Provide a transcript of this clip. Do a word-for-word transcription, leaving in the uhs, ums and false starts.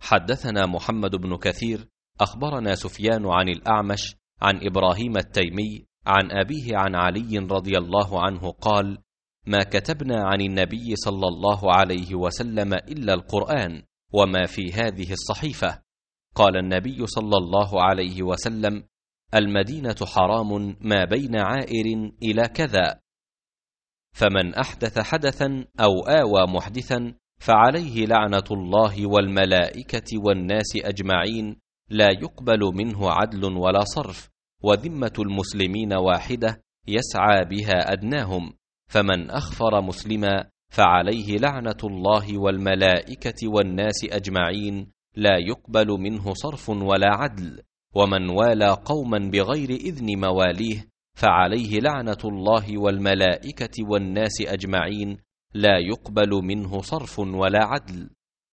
حدثنا محمد بن كثير أخبرنا سفيان عن الأعمش عن إبراهيم التيمي عن أبيه عن علي رضي الله عنه قال: ما كتبنا عن النبي صلى الله عليه وسلم إلا القرآن وما في هذه الصحيفة. قال النبي صلى الله عليه وسلم: المدينة حرام ما بين عائر إلى كذا، فمن أحدث حدثا أو آوى محدثا فعليه لعنة الله والملائكة والناس أجمعين، لا يقبل منه عدل ولا صرف، وذمة المسلمين واحدة يسعى بها أدناهم، فمن أخفر مسلما فعليه لعنة الله والملائكة والناس أجمعين، لا يقبل منه صرف ولا عدل، ومن والى قوما بغير إذن مواليه فعليه لعنة الله والملائكة والناس أجمعين، لا يقبل منه صرف ولا عدل.